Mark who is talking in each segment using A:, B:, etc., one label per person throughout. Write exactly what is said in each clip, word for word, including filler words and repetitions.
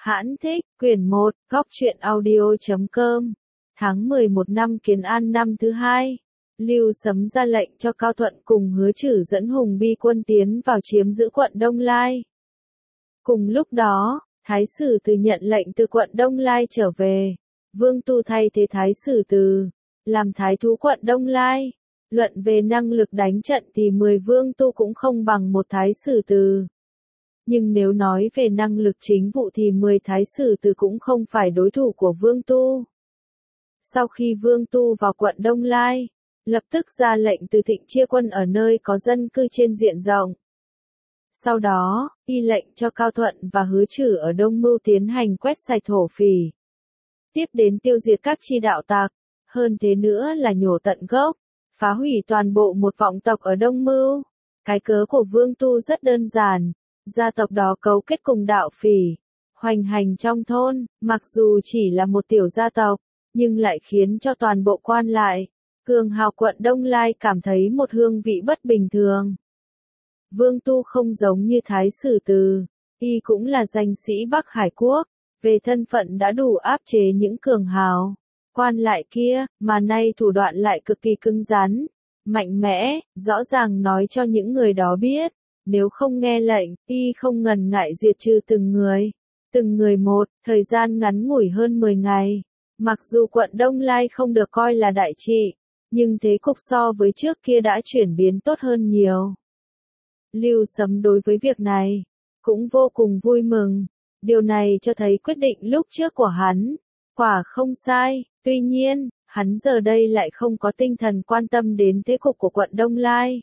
A: Hãn thích, quyển một, góc truyện audio.com. Tháng mười một năm Kiến An năm thứ hai. Lưu Sấm ra lệnh cho Cao Thuận cùng Hứa Chử dẫn Hùng Bi quân tiến vào chiếm giữ quận Đông Lai. Cùng lúc đó, Thái Sử Từ nhận lệnh từ quận Đông Lai trở về. Vương Tu thay thế Thái Sử Từ, làm thái thú quận Đông Lai. Luận về năng lực đánh trận thì mười Vương Tu cũng không bằng một Thái Sử Từ. Nhưng nếu nói về năng lực chính vụ thì mười Thái Sử Từ cũng không phải đối thủ của Vương Tu. Sau khi Vương Tu vào quận Đông Lai, lập tức ra lệnh từ Thịnh chia quân ở nơi có dân cư trên diện rộng. Sau đó, y lệnh cho Cao Thuận và Hứa Chử ở Đông Mưu tiến hành quét sạch thổ phỉ. Tiếp đến tiêu diệt các chi đạo tặc, hơn thế nữa là nhổ tận gốc, phá hủy toàn bộ một vọng tộc ở Đông Mưu. Cái cớ của Vương Tu rất đơn giản, gia tộc đó cấu kết cùng đạo phỉ, hoành hành trong thôn, mặc dù chỉ là một tiểu gia tộc, nhưng lại khiến cho toàn bộ quan lại, cường hào quận Đông Lai cảm thấy một hương vị bất bình thường. Vương Tu không giống như Thái Sử Từ, y cũng là danh sĩ Bắc Hải Quốc, về thân phận đã đủ áp chế những cường hào, quan lại kia, mà nay thủ đoạn lại cực kỳ cứng rắn, mạnh mẽ, rõ ràng nói cho những người đó biết, nếu không nghe lệnh, y không ngần ngại diệt trừ từng người, từng người một, thời gian ngắn ngủi hơn mười ngày. Mặc dù quận Đông Lai không được coi là đại trị, nhưng thế cục so với trước kia đã chuyển biến tốt hơn nhiều. Lưu Sấm đối với việc này cũng vô cùng vui mừng, điều này cho thấy quyết định lúc trước của hắn quả không sai, tuy nhiên, hắn giờ đây lại không có tinh thần quan tâm đến thế cục của quận Đông Lai.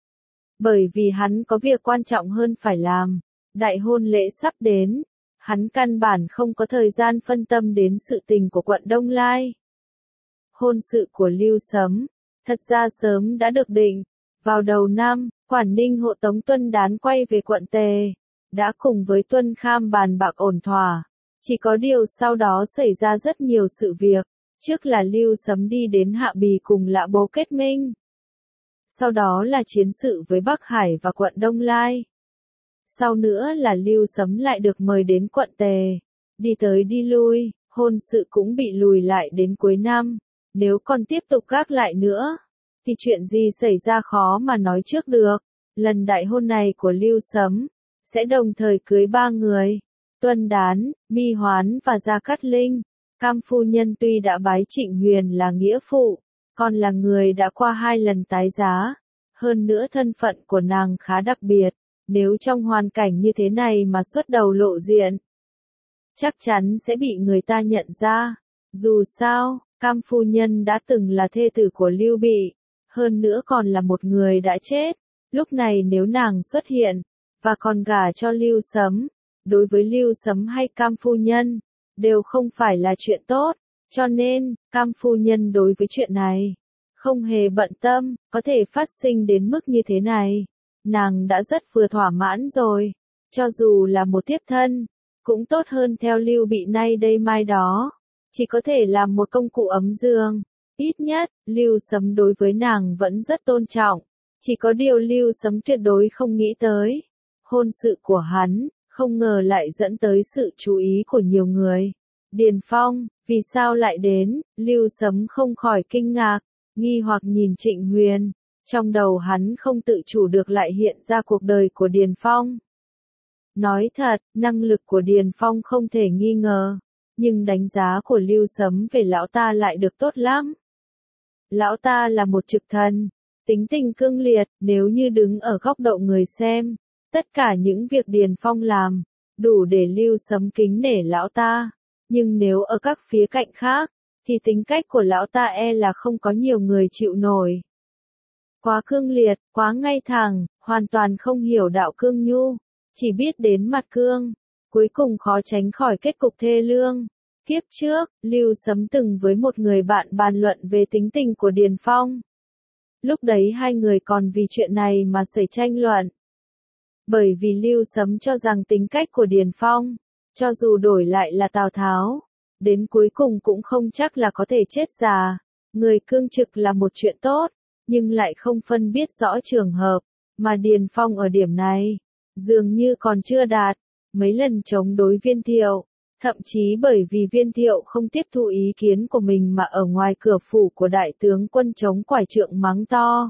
A: Bởi vì hắn có việc quan trọng hơn phải làm, đại hôn lễ sắp đến, hắn căn bản không có thời gian phân tâm đến sự tình của quận Đông Lai. Hôn sự của Lưu Sấm, thật ra sớm đã được định, vào đầu năm, Quản Ninh hộ tống Tuân Đán quay về quận Tề, đã cùng với Tuân Kham bàn bạc ổn thỏa, chỉ có điều sau đó xảy ra rất nhiều sự việc, trước là Lưu Sấm đi đến Hạ Bì cùng Lã Bố kết minh. Sau đó là chiến sự với Bắc Hải và quận Đông Lai. Sau nữa là Lưu Sấm lại được mời đến quận Tề. Đi tới đi lui, hôn sự cũng bị lùi lại đến cuối năm. Nếu còn tiếp tục gác lại nữa, thì chuyện gì xảy ra khó mà nói trước được. Lần đại hôn này của Lưu Sấm, sẽ đồng thời cưới ba người. Tuân Đán, Mi Hoán và Gia Cát Linh. Cam phu nhân tuy đã bái Trịnh Huyền là nghĩa phụ, còn là người đã qua hai lần tái giá. Hơn nữa thân phận của nàng khá đặc biệt, nếu trong hoàn cảnh như thế này mà xuất đầu lộ diện, chắc chắn sẽ bị người ta nhận ra. Dù sao, Cam phu nhân đã từng là thê tử của Lưu Bị, hơn nữa còn là một người đã chết. Lúc này nếu nàng xuất hiện, và còn gả cho Lưu Sấm, đối với Lưu Sấm hay Cam phu nhân, đều không phải là chuyện tốt. Cho nên, Cam phu nhân đối với chuyện này không hề bận tâm, có thể phát sinh đến mức như thế này, nàng đã rất vừa thỏa mãn rồi. Cho dù là một thiếp thân, cũng tốt hơn theo Lưu Bị nay đây mai đó, chỉ có thể làm một công cụ ấm giường. Ít nhất, Lưu Sấm đối với nàng vẫn rất tôn trọng, chỉ có điều Lưu Sấm tuyệt đối không nghĩ tới. Hôn sự của hắn, không ngờ lại dẫn tới sự chú ý của nhiều người. Điền Phong, vì sao lại đến? Lưu Sấm không khỏi kinh ngạc, nghi hoặc nhìn Trịnh Huyền. Trong đầu hắn không tự chủ được lại hiện ra cuộc đời của Điền Phong. Nói thật, năng lực của Điền Phong không thể nghi ngờ, nhưng đánh giá của Lưu Sấm về lão ta lại được tốt lắm. Lão ta là một trực thần, tính tình cương liệt, nếu như đứng ở góc độ người xem, tất cả những việc Điền Phong làm, đủ để Lưu Sấm kính nể lão ta. Nhưng nếu ở các phía cạnh khác, thì tính cách của lão ta e là không có nhiều người chịu nổi. Quá cương liệt, quá ngay thẳng, hoàn toàn không hiểu đạo cương nhu, chỉ biết đến mặt cương, cuối cùng khó tránh khỏi kết cục thê lương. Kiếp trước, Lưu Sấm từng với một người bạn bàn luận về tính tình của Điền Phong. Lúc đấy hai người còn vì chuyện này mà xảy tranh luận. Bởi vì Lưu Sấm cho rằng tính cách của Điền Phong, cho dù đổi lại là Tào Tháo, đến cuối cùng cũng không chắc là có thể chết già. Người cương trực là một chuyện tốt, nhưng lại không phân biết rõ trường hợp, mà Điền Phong ở điểm này, dường như còn chưa đạt. Mấy lần chống đối Viên Thiệu, Thậm chí bởi vì Viên Thiệu không tiếp thu ý kiến của mình mà ở ngoài cửa phủ của đại tướng quân chống quải trượng mắng to.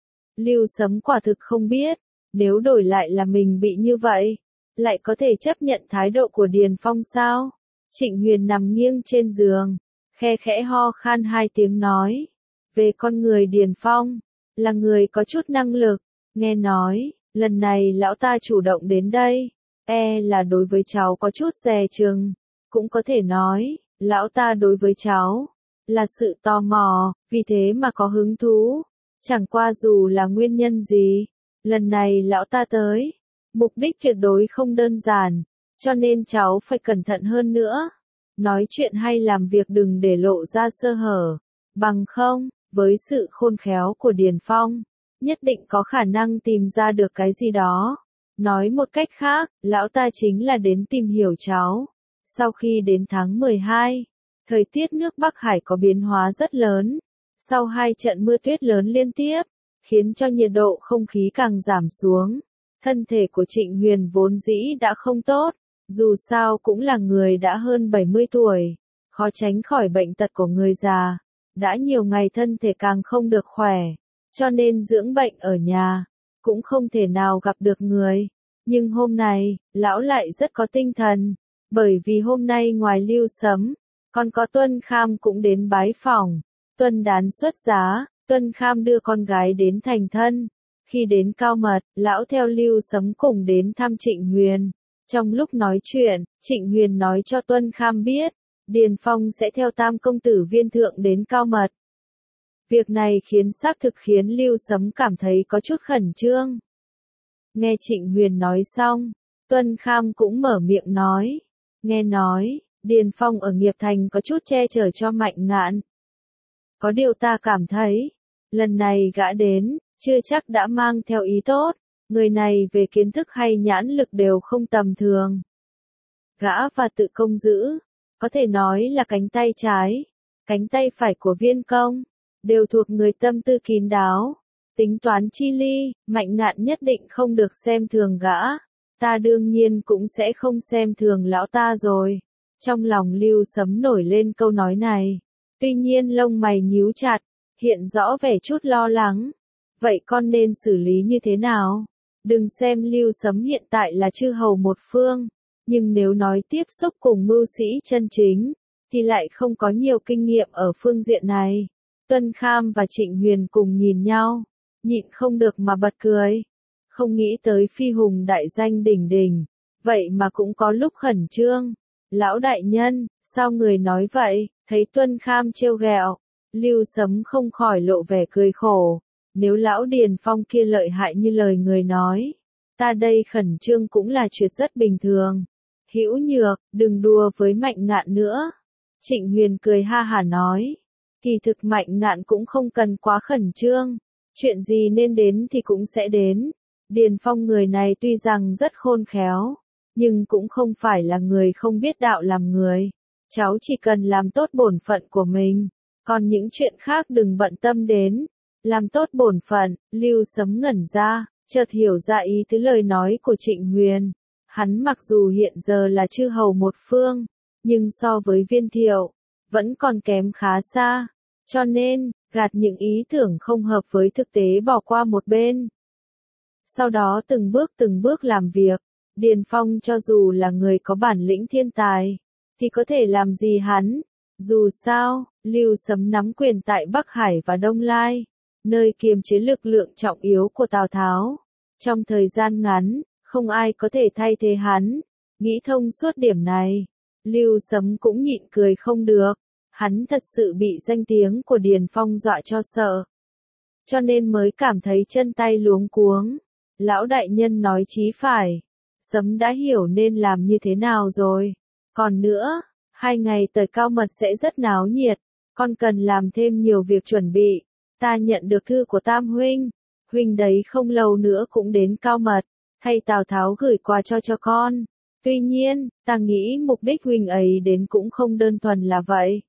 A: Lưu Sấm quả thực không biết, nếu đổi lại là mình bị như vậy, lại có thể chấp nhận thái độ của Điền Phong sao? Trịnh Huyền nằm nghiêng trên giường, khe khẽ ho khan hai tiếng nói. Về con người Điền Phong, là người có chút năng lực, nghe nói, lần này lão ta chủ động đến đây, e là đối với cháu có chút dè chừng, cũng có thể nói, lão ta đối với cháu, là sự tò mò, vì thế mà có hứng thú, chẳng qua dù là nguyên nhân gì, lần này lão ta tới, mục đích tuyệt đối không đơn giản, cho nên cháu phải cẩn thận hơn nữa, nói chuyện hay làm việc đừng để lộ ra sơ hở, bằng không, với sự khôn khéo của Điền Phong, nhất định có khả năng tìm ra được cái gì đó. Nói một cách khác, lão ta chính là đến tìm hiểu cháu. Sau khi đến tháng mười hai, thời tiết nước Bắc Hải có biến hóa rất lớn. Sau hai trận mưa tuyết lớn liên tiếp, khiến cho nhiệt độ không khí càng giảm xuống. Thân thể của Trịnh Huyền vốn dĩ đã không tốt, dù sao cũng là người đã hơn bảy mươi tuổi, khó tránh khỏi bệnh tật của người già. Đã nhiều ngày thân thể càng không được khỏe, cho nên dưỡng bệnh ở nhà, cũng không thể nào gặp được người. Nhưng hôm nay, lão lại rất có tinh thần, bởi vì hôm nay ngoài Lưu Sấm, còn có Tuân Kham cũng đến bái phỏng. Tuân Đán xuất giá, Tuân Kham đưa con gái đến thành thân. Khi đến Cao Mật, lão theo Lưu Sấm cùng đến thăm Trịnh Huyền. Trong lúc nói chuyện, Trịnh Huyền nói cho Tuân Kham biết, Điền Phong sẽ theo Tam công tử Viên Thượng đến Cao Mật. Việc này khiến xác thực khiến Lưu Sấm cảm thấy có chút khẩn trương. Nghe Trịnh Huyền nói xong, Tuân Kham cũng mở miệng nói. Nghe nói, Điền Phong ở Nghiệp Thành có chút che chở cho Mạnh Ngạn. Có điều ta cảm thấy, lần này gã đến, chưa chắc đã mang theo ý tốt, người này về kiến thức hay nhãn lực đều không tầm thường. Gã và Tự Công Dữ, có thể nói là cánh tay trái, cánh tay phải của Viên Công, đều thuộc người tâm tư kín đáo, tính toán chi ly, Mạnh Ngạn nhất định không được xem thường gã, ta đương nhiên cũng sẽ không xem thường lão ta rồi. Trong lòng Lưu Sấm nổi lên câu nói này, tuy nhiên lông mày nhíu chặt, hiện rõ vẻ chút lo lắng. Vậy con nên xử lý như thế nào? Đừng xem Lưu Sấm hiện tại là chư hầu một phương, nhưng nếu nói tiếp xúc cùng mưu sĩ chân chính, thì lại không có nhiều kinh nghiệm ở phương diện này. Tuân Kham và Trịnh Huyền cùng nhìn nhau, nhịn không được mà bật cười. Không nghĩ tới phi hùng đại danh đỉnh đỉnh, vậy mà cũng có lúc khẩn trương. Lão đại nhân, sao người nói vậy? Thấy Tuân Kham trêu ghẹo, Lưu Sấm không khỏi lộ vẻ cười khổ. Nếu lão Điền Phong kia lợi hại như lời người nói, ta đây khẩn trương cũng là chuyện rất bình thường. Hữu Nhược, đừng đùa với Mạnh Ngạn nữa. Trịnh Huyền cười ha hả nói. Kỳ thực Mạnh Ngạn cũng không cần quá khẩn trương. Chuyện gì nên đến thì cũng sẽ đến. Điền Phong người này tuy rằng rất khôn khéo, nhưng cũng không phải là người không biết đạo làm người. Cháu chỉ cần làm tốt bổn phận của mình, còn những chuyện khác đừng bận tâm đến. Làm tốt bổn phận, Lưu Sấm ngẩn ra, chợt hiểu ra ý tứ lời nói của Trịnh Huyền. Hắn mặc dù hiện giờ là chư hầu một phương, nhưng so với Viên Thiệu, vẫn còn kém khá xa. Cho nên, gạt những ý tưởng không hợp với thực tế bỏ qua một bên. Sau đó từng bước từng bước làm việc, Điền Phong cho dù là người có bản lĩnh thiên tài, thì có thể làm gì hắn. Dù sao, Lưu Sấm nắm quyền tại Bắc Hải và Đông Lai, nơi kiềm chế lực lượng trọng yếu của Tào Tháo. Trong thời gian ngắn, không ai có thể thay thế hắn. Nghĩ thông suốt điểm này, Lưu Sấm cũng nhịn cười không được. Hắn thật sự bị danh tiếng của Điền Phong dọa cho sợ, cho nên mới cảm thấy chân tay luống cuống. Lão đại nhân nói chí phải, Sấm đã hiểu nên làm như thế nào rồi. Còn nữa, hai ngày tới Cao Mật sẽ rất náo nhiệt, con cần làm thêm nhiều việc chuẩn bị. Ta nhận được thư của Tam huynh, huynh đấy không lâu nữa cũng đến Cao Mật, thay Tào Tháo gửi quà cho cho con. Tuy nhiên, ta nghĩ mục đích huynh ấy đến cũng không đơn thuần là vậy.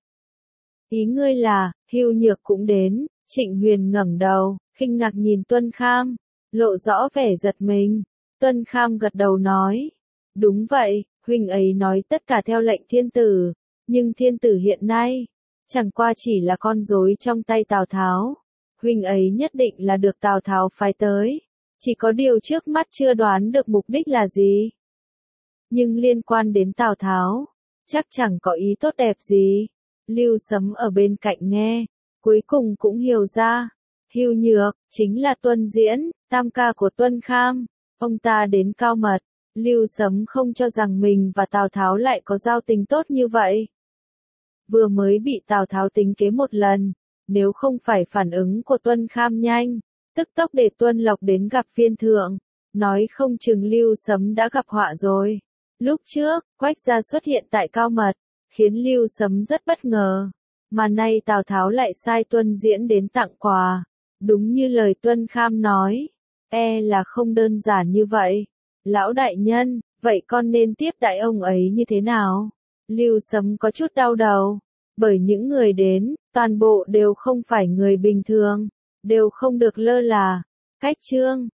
A: Ý ngươi là, Hưu Nhược cũng đến. Trịnh Huyền ngẩng đầu, khinh ngạc nhìn Tuân Kham, lộ rõ vẻ giật mình. Tuân Kham gật đầu nói, đúng vậy, Huynh ấy nói tất cả theo lệnh thiên tử, nhưng thiên tử hiện nay, chẳng qua chỉ là con rối trong tay Tào Tháo. Huynh ấy nhất định là được Tào Tháo phái tới, chỉ có điều trước mắt chưa đoán được mục đích là gì. Nhưng liên quan đến Tào Tháo, chắc chẳng có ý tốt đẹp gì. Lưu Sấm ở bên cạnh nghe, cuối cùng cũng hiểu ra. Hưu Nhược, chính là Tuân Diễn, tam ca của Tuân Kham. Ông ta đến cao mật, Lưu Sấm không cho rằng mình và Tào Tháo lại có giao tình tốt như vậy. Vừa mới bị Tào Tháo tính kế một lần, nếu không phải phản ứng của Tuân Kham nhanh, tức tốc để Tuân Lộc đến gặp viên thượng, nói không chừng Lưu Sấm đã gặp họa rồi. Lúc trước, Quách gia xuất hiện tại cao mật, khiến Lưu Sấm rất bất ngờ, mà nay Tào Tháo lại sai Tuân Diễn đến tặng quà. Đúng như lời Tuân Kham nói, e là không đơn giản như vậy. Lão đại nhân, vậy con nên tiếp đãi ông ấy như thế nào? Lưu Sấm có chút đau đầu, bởi những người đến, toàn bộ đều không phải người bình thường, đều không được lơ là. Cách Trương,